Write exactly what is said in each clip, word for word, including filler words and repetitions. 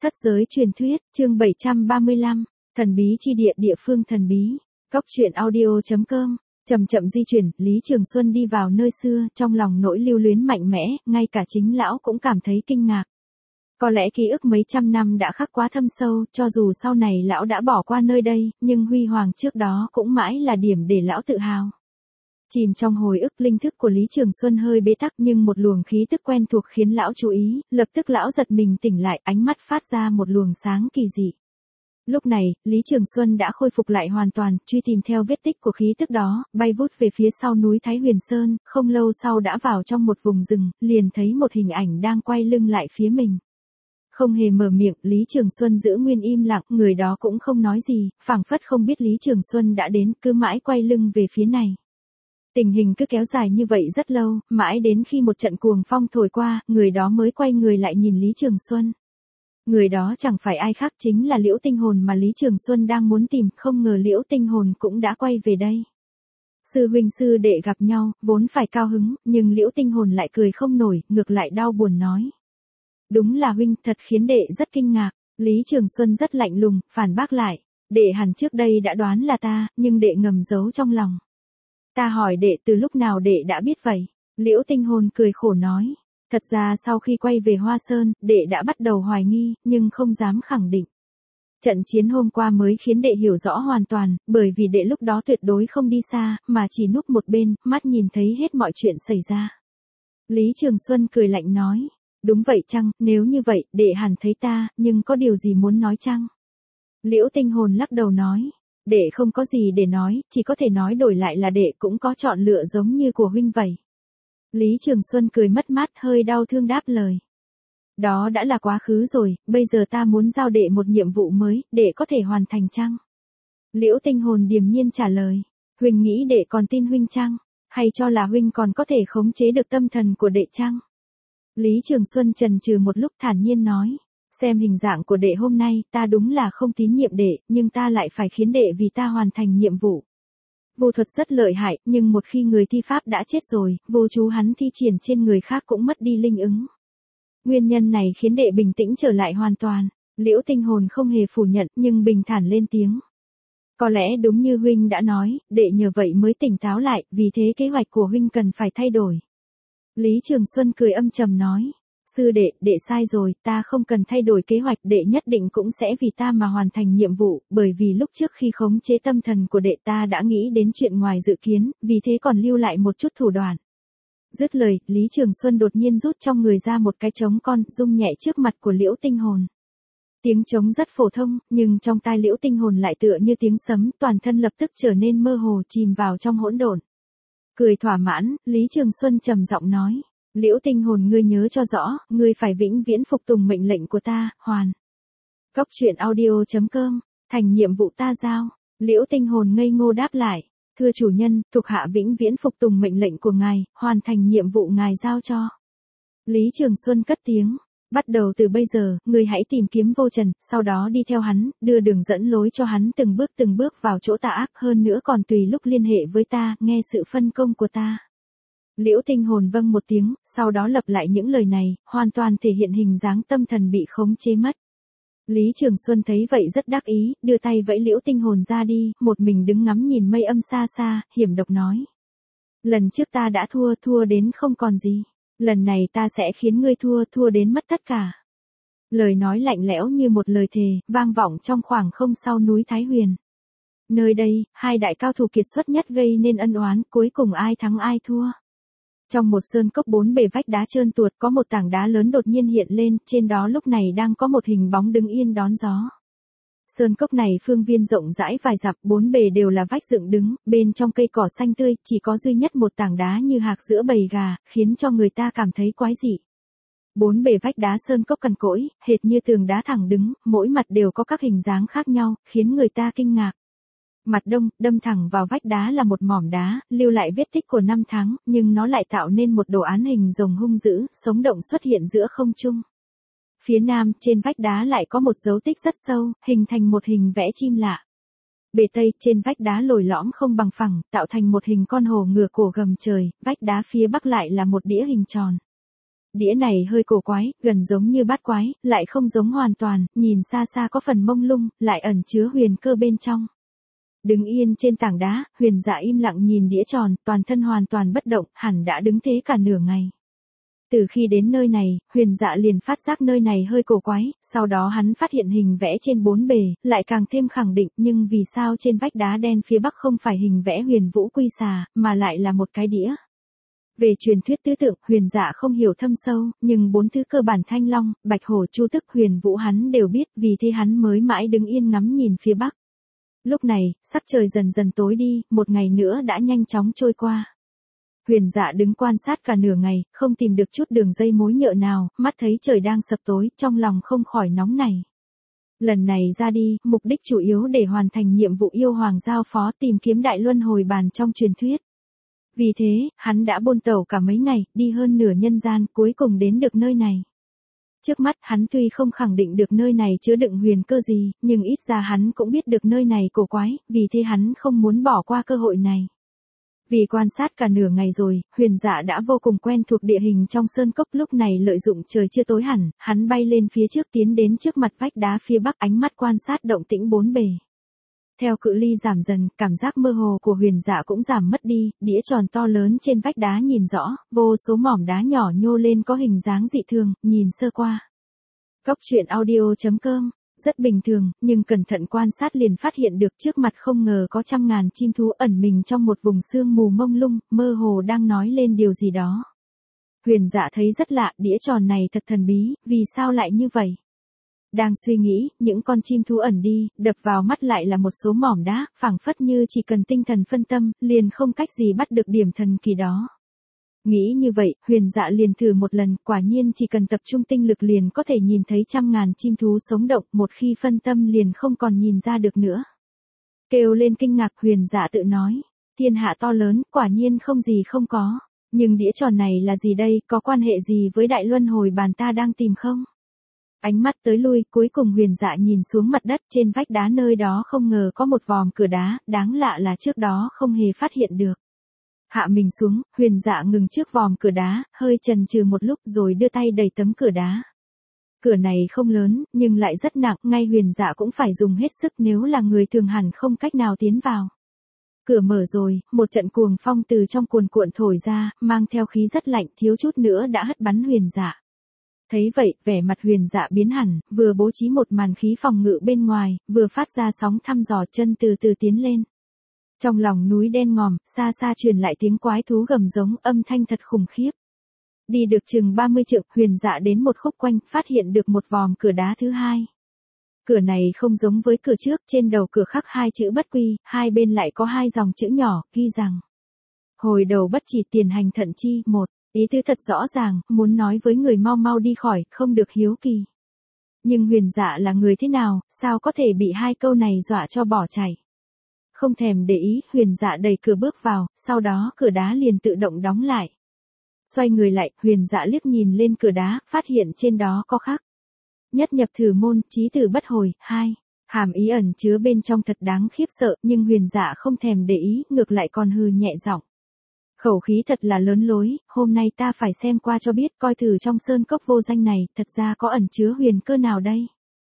Thất giới truyền thuyết, chương bảy trăm ba mươi lăm, thần bí chi địa địa phương thần bí. Góc truyện audio chấm com. Chậm chậm di chuyển, Lý Trường Xuân đi vào nơi xưa, trong lòng nỗi lưu luyến mạnh mẽ, ngay cả chính lão cũng cảm thấy kinh ngạc. Có lẽ ký ức mấy trăm năm đã khắc quá thâm sâu, cho dù sau này lão đã bỏ qua nơi đây, nhưng huy hoàng trước đó cũng mãi là điểm để lão tự hào. Chìm trong hồi ức, linh thức của Lý Trường Xuân hơi bế tắc, nhưng một luồng khí tức quen thuộc khiến lão chú ý, lập tức lão giật mình tỉnh lại, ánh mắt phát ra một luồng sáng kỳ dị. Lúc này, Lý Trường Xuân đã khôi phục lại hoàn toàn, truy tìm theo vết tích của khí tức đó, bay vút về phía sau núi Thái Huyền Sơn, không lâu sau đã vào trong một vùng rừng, liền thấy một hình ảnh đang quay lưng lại phía mình. Không hề mở miệng, Lý Trường Xuân giữ nguyên im lặng, người đó cũng không nói gì, phảng phất không biết Lý Trường Xuân đã đến, cứ mãi quay lưng về phía này. Tình hình cứ kéo dài như vậy rất lâu, mãi đến khi một trận cuồng phong thổi qua, người đó mới quay người lại nhìn Lý Trường Xuân. Người đó chẳng phải ai khác, chính là Liễu Tinh Hồn mà Lý Trường Xuân đang muốn tìm, không ngờ Liễu Tinh Hồn cũng đã quay về đây. Sư huynh sư đệ gặp nhau, vốn phải cao hứng, nhưng Liễu Tinh Hồn lại cười không nổi, ngược lại đau buồn nói. Đúng là huynh, thật khiến đệ rất kinh ngạc. Lý Trường Xuân rất lạnh lùng, phản bác lại. Đệ hẳn trước đây đã đoán là ta, nhưng đệ ngầm giấu trong lòng. Ta hỏi đệ từ lúc nào đệ đã biết vậy? Liễu Tinh Hồn cười khổ nói. Thật ra sau khi quay về Hoa Sơn, đệ đã bắt đầu hoài nghi, nhưng không dám khẳng định. Trận chiến hôm qua mới khiến đệ hiểu rõ hoàn toàn, bởi vì đệ lúc đó tuyệt đối không đi xa, mà chỉ núp một bên, mắt nhìn thấy hết mọi chuyện xảy ra. Lý Trường Xuân cười lạnh nói. Đúng vậy chăng, nếu như vậy, đệ hẳn thấy ta, nhưng có điều gì muốn nói chăng? Liễu Tinh Hồn lắc đầu nói. Đệ không có gì để nói, chỉ có thể nói đổi lại là đệ cũng có chọn lựa giống như của huynh vậy. Lý Trường Xuân cười mất mát, hơi đau thương đáp lời. Đó đã là quá khứ rồi, bây giờ ta muốn giao đệ một nhiệm vụ mới, đệ có thể hoàn thành chăng? Liễu Tinh Hồn điềm nhiên trả lời. Huynh nghĩ đệ còn tin huynh chăng? Hay cho là huynh còn có thể khống chế được tâm thần của đệ chăng? Lý Trường Xuân chần chừ một lúc thản nhiên nói. Xem hình dạng của đệ hôm nay, ta đúng là không tín nhiệm đệ, nhưng ta lại phải khiến đệ vì ta hoàn thành nhiệm vụ. Vô thuật rất lợi hại, nhưng một khi người thi pháp đã chết rồi, vô chú hắn thi triển trên người khác cũng mất đi linh ứng. Nguyên nhân này khiến đệ bình tĩnh trở lại hoàn toàn. Liễu Tinh Hồn không hề phủ nhận, nhưng bình thản lên tiếng. Có lẽ đúng như huynh đã nói, đệ nhờ vậy mới tỉnh táo lại, vì thế kế hoạch của huynh cần phải thay đổi. Lý Trường Xuân cười âm trầm nói. Sư đệ, đệ sai rồi, ta không cần thay đổi kế hoạch, đệ nhất định cũng sẽ vì ta mà hoàn thành nhiệm vụ, bởi vì lúc trước khi khống chế tâm thần của đệ ta đã nghĩ đến chuyện ngoài dự kiến, vì thế còn lưu lại một chút thủ đoạn. Dứt lời, Lý Trường Xuân đột nhiên rút trong người ra một cái trống con, rung nhẹ trước mặt của Liễu Tinh Hồn. Tiếng trống rất phổ thông, nhưng trong tai Liễu Tinh Hồn lại tựa như tiếng sấm, toàn thân lập tức trở nên mơ hồ, chìm vào trong hỗn độn. Cười thỏa mãn, Lý Trường Xuân trầm giọng nói. Liễu Tinh Hồn, ngươi nhớ cho rõ, ngươi phải vĩnh viễn phục tùng mệnh lệnh của ta, hoàn. Góc truyện audio chấm com, thành nhiệm vụ ta giao. Liễu Tinh Hồn ngây ngô đáp lại. Thưa chủ nhân, thuộc hạ vĩnh viễn phục tùng mệnh lệnh của ngài, hoàn thành nhiệm vụ ngài giao cho. Lý Trường Xuân cất tiếng. Bắt đầu từ bây giờ, ngươi hãy tìm kiếm Vô Trần, sau đó đi theo hắn, đưa đường dẫn lối cho hắn từng bước từng bước vào chỗ tà ác, hơn nữa còn tùy lúc liên hệ với ta, nghe sự phân công của ta. Liễu Tinh Hồn vâng một tiếng, sau đó lặp lại những lời này, hoàn toàn thể hiện hình dáng tâm thần bị khống chế mất. Lý Trường Xuân thấy vậy rất đắc ý, đưa tay vẫy Liễu Tinh Hồn ra đi, một mình đứng ngắm nhìn mây âm xa xa, hiểm độc nói. Lần trước ta đã thua, thua đến không còn gì. Lần này ta sẽ khiến ngươi thua, thua đến mất tất cả. Lời nói lạnh lẽo như một lời thề, vang vọng trong khoảng không sau núi Thái Huyền. Nơi đây, hai đại cao thủ kiệt xuất nhất gây nên ân oán, cuối cùng ai thắng ai thua. Trong một sơn cốc bốn bề vách đá trơn tuột có một tảng đá lớn đột nhiên hiện lên, trên đó lúc này đang có một hình bóng đứng yên đón gió. Sơn cốc này phương viên rộng rãi vài dặm, bốn bề đều là vách dựng đứng, bên trong cây cỏ xanh tươi, chỉ có duy nhất một tảng đá như hạc giữa bầy gà, khiến cho người ta cảm thấy quái dị. Bốn bề vách đá sơn cốc cằn cỗi, hệt như tường đá thẳng đứng, mỗi mặt đều có các hình dáng khác nhau, khiến người ta kinh ngạc. Mặt đông, đâm thẳng vào vách đá là một mỏm đá, lưu lại vết tích của năm tháng, nhưng nó lại tạo nên một đồ án hình rồng hung dữ, sống động xuất hiện giữa không trung. Phía nam, trên vách đá lại có một dấu tích rất sâu, hình thành một hình vẽ chim lạ. Bề tây, trên vách đá lồi lõm không bằng phẳng, tạo thành một hình con hổ ngửa cổ gầm trời, vách đá phía bắc lại là một đĩa hình tròn. Đĩa này hơi cổ quái, gần giống như bát quái, lại không giống hoàn toàn, nhìn xa xa có phần mông lung, lại ẩn chứa huyền cơ bên trong. Đứng yên trên tảng đá, Huyền Dạ im lặng nhìn đĩa tròn, toàn thân hoàn toàn bất động, hẳn đã đứng thế cả nửa ngày. Từ khi đến nơi này, Huyền Dạ liền phát giác nơi này hơi cổ quái, sau đó hắn phát hiện hình vẽ trên bốn bề, lại càng thêm khẳng định, nhưng vì sao trên vách đá đen phía bắc không phải hình vẽ Huyền Vũ Quy Xà, mà lại là một cái đĩa. Về truyền thuyết tứ tượng, Huyền Dạ không hiểu thâm sâu, nhưng bốn thứ cơ bản Thanh Long, Bạch Hổ, Chu Tức, Huyền Vũ hắn đều biết, vì thế hắn mới mãi đứng yên ngắm nhìn phía bắc. Lúc này, sắc trời dần dần tối đi, một ngày nữa đã nhanh chóng trôi qua. Huyền Dạ đứng quan sát cả nửa ngày, không tìm được chút đường dây mối nhợ nào, mắt thấy trời đang sập tối, trong lòng không khỏi nóng nảy. Lần này ra đi, mục đích chủ yếu để hoàn thành nhiệm vụ yêu hoàng giao phó tìm kiếm đại luân hồi bàn trong truyền thuyết. Vì thế, hắn đã bôn tẩu cả mấy ngày, đi hơn nửa nhân gian, cuối cùng đến được nơi này. Trước mắt hắn tuy không khẳng định được nơi này chứa đựng huyền cơ gì, nhưng ít ra hắn cũng biết được nơi này cổ quái, vì thế hắn không muốn bỏ qua cơ hội này. Vì quan sát cả nửa ngày rồi, Huyền Dạ đã vô cùng quen thuộc địa hình trong sơn cốc, lúc này lợi dụng trời chưa tối hẳn, hắn bay lên phía trước tiến đến trước mặt vách đá phía bắc, ánh mắt quan sát động tĩnh bốn bề. Theo cự ly giảm dần, cảm giác mơ hồ của Huyền Dạ cũng giảm mất đi, đĩa tròn to lớn trên vách đá nhìn rõ, vô số mỏm đá nhỏ nhô lên có hình dáng dị thường, nhìn sơ qua. Góc truyện audio chấm com, rất bình thường, nhưng cẩn thận quan sát liền phát hiện được trước mặt không ngờ có trăm ngàn chim thú ẩn mình trong một vùng sương mù mông lung, mơ hồ đang nói lên điều gì đó. Huyền Dạ thấy rất lạ, đĩa tròn này thật thần bí, vì sao lại như vậy? Đang suy nghĩ, những con chim thú ẩn đi, đập vào mắt lại là một số mỏm đá, phảng phất như chỉ cần tinh thần phân tâm, liền không cách gì bắt được điểm thần kỳ đó. Nghĩ như vậy, Huyền Dạ liền thử một lần, quả nhiên chỉ cần tập trung tinh lực liền có thể nhìn thấy trăm ngàn chim thú sống động, một khi phân tâm liền không còn nhìn ra được nữa. Kêu lên kinh ngạc, Huyền Dạ tự nói, thiên hạ to lớn, quả nhiên không gì không có, nhưng đĩa tròn này là gì đây, có quan hệ gì với đại luân hồi bàn ta đang tìm không? Ánh mắt tới lui, cuối cùng Huyền Dạ nhìn xuống mặt đất, trên vách đá nơi đó không ngờ có một vòm cửa đá, đáng lạ là trước đó không hề phát hiện được. Hạ mình xuống, Huyền Dạ ngừng trước vòm cửa đá, hơi chần chừ một lúc rồi đưa tay đẩy tấm cửa đá. Cửa này không lớn, nhưng lại rất nặng, ngay Huyền Dạ cũng phải dùng hết sức, nếu là người thường hẳn không cách nào tiến vào. Cửa mở rồi, một trận cuồng phong từ trong cuồn cuộn thổi ra, mang theo khí rất lạnh, thiếu chút nữa đã hất bắn Huyền Dạ. Thấy vậy, vẻ mặt Huyền Dạ biến hẳn, vừa bố trí một màn khí phòng ngự bên ngoài, vừa phát ra sóng thăm dò, chân từ từ tiến lên. Trong lòng núi đen ngòm, xa xa truyền lại tiếng quái thú gầm giống, âm thanh thật khủng khiếp. Đi được chừng ba mươi trượng, Huyền Dạ đến một khúc quanh, phát hiện được một vòm cửa đá thứ hai. Cửa này không giống với cửa trước, trên đầu cửa khắc hai chữ bất quy, hai bên lại có hai dòng chữ nhỏ, ghi rằng: hồi đầu bất chỉ tiền hành thận chi, một. Ý tứ thật rõ ràng, muốn nói với người mau mau đi khỏi, không được hiếu kỳ. Nhưng Huyền Dạ là người thế nào, sao có thể bị hai câu này dọa cho bỏ chạy. Không thèm để ý, Huyền Dạ đẩy cửa bước vào, sau đó cửa đá liền tự động đóng lại. Xoay người lại, Huyền Dạ liếc nhìn lên cửa đá, phát hiện trên đó có khắc: nhất nhập thử môn, chí tử bất hồi, hai. Hàm ý ẩn chứa bên trong thật đáng khiếp sợ, nhưng Huyền Dạ không thèm để ý, ngược lại còn hừ nhẹ giọng. Khẩu khí thật là lớn lối, hôm nay ta phải xem qua cho biết, coi thử trong sơn cốc vô danh này, thật ra có ẩn chứa huyền cơ nào đây.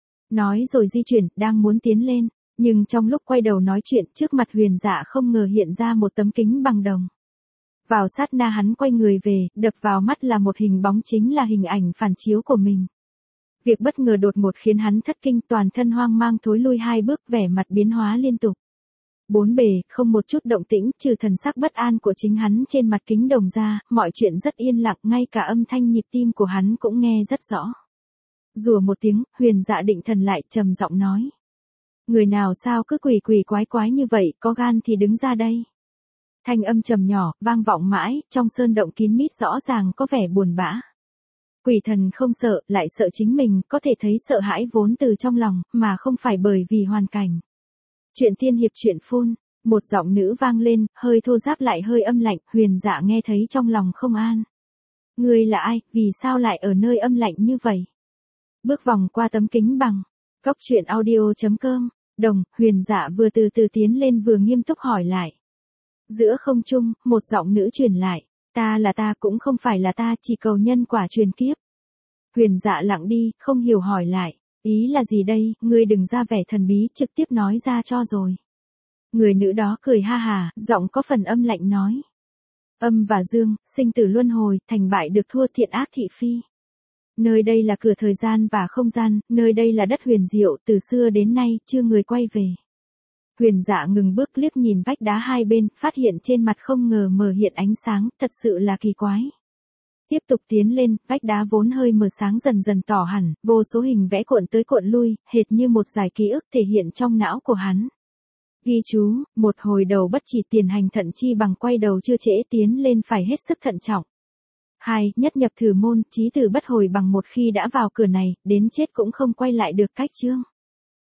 Nói rồi di chuyển, đang muốn tiến lên, nhưng trong lúc quay đầu nói chuyện, trước mặt Huyền Dạ không ngờ hiện ra một tấm kính bằng đồng. Vào sát na hắn quay người về, đập vào mắt là một hình bóng, chính là hình ảnh phản chiếu của mình. Việc bất ngờ đột ngột khiến hắn thất kinh, toàn thân hoang mang thối lui hai bước, vẻ mặt biến hóa liên tục. Bốn bề, không một chút động tĩnh, trừ thần sắc bất an của chính hắn trên mặt kính đồng ra, mọi chuyện rất yên lặng, ngay cả âm thanh nhịp tim của hắn cũng nghe rất rõ. Rùa một tiếng, Huyền Dạ định thần lại, trầm giọng nói: người nào sao cứ quỷ quỷ quái quái như vậy, có gan thì đứng ra đây. Thanh âm trầm nhỏ, vang vọng mãi, trong sơn động kín mít rõ ràng có vẻ buồn bã. Quỷ thần không sợ, lại sợ chính mình, có thể thấy sợ hãi vốn từ trong lòng, mà không phải bởi vì hoàn cảnh. Chuyện tiên hiệp truyện phun, một giọng nữ vang lên, hơi thô ráp lại hơi âm lạnh, Huyền Dạ nghe thấy trong lòng không an. Ngươi là ai, vì sao lại ở nơi âm lạnh như vậy? Bước vòng qua tấm kính bằng. Góc truyện audio chấm com, đồng, Huyền Dạ vừa từ từ tiến lên vừa nghiêm túc hỏi lại. Giữa không trung, một giọng nữ truyền lại. Ta là ta cũng không phải là ta, chỉ cầu nhân quả truyền kiếp. Huyền Dạ lặng đi, không hiểu hỏi lại, ý là gì đây, ngươi đừng ra vẻ thần bí, trực tiếp nói ra cho rồi. Người nữ đó cười ha hà, giọng có phần âm lạnh nói. Âm và dương, sinh tử luân hồi, thành bại được thua thiện ác thị phi. Nơi đây là cửa thời gian và không gian, nơi đây là đất huyền diệu, từ xưa đến nay, chưa người quay về. Huyền Dạ ngừng bước liếc nhìn vách đá hai bên, phát hiện trên mặt không ngờ mờ hiện ánh sáng, thật sự là kỳ quái. Tiếp tục tiến lên, vách đá vốn hơi mờ sáng dần dần tỏ hẳn, vô số hình vẽ cuộn tới cuộn lui, hệt như một dải ký ức thể hiện trong não của hắn. Ghi chú, một hồi đầu bất chỉ tiền hành thận chi bằng quay đầu chưa trễ tiến lên phải hết sức thận trọng. Hai, nhất nhập thử môn, chí tử bất hồi bằng một khi đã vào cửa này, đến chết cũng không quay lại được cách chương.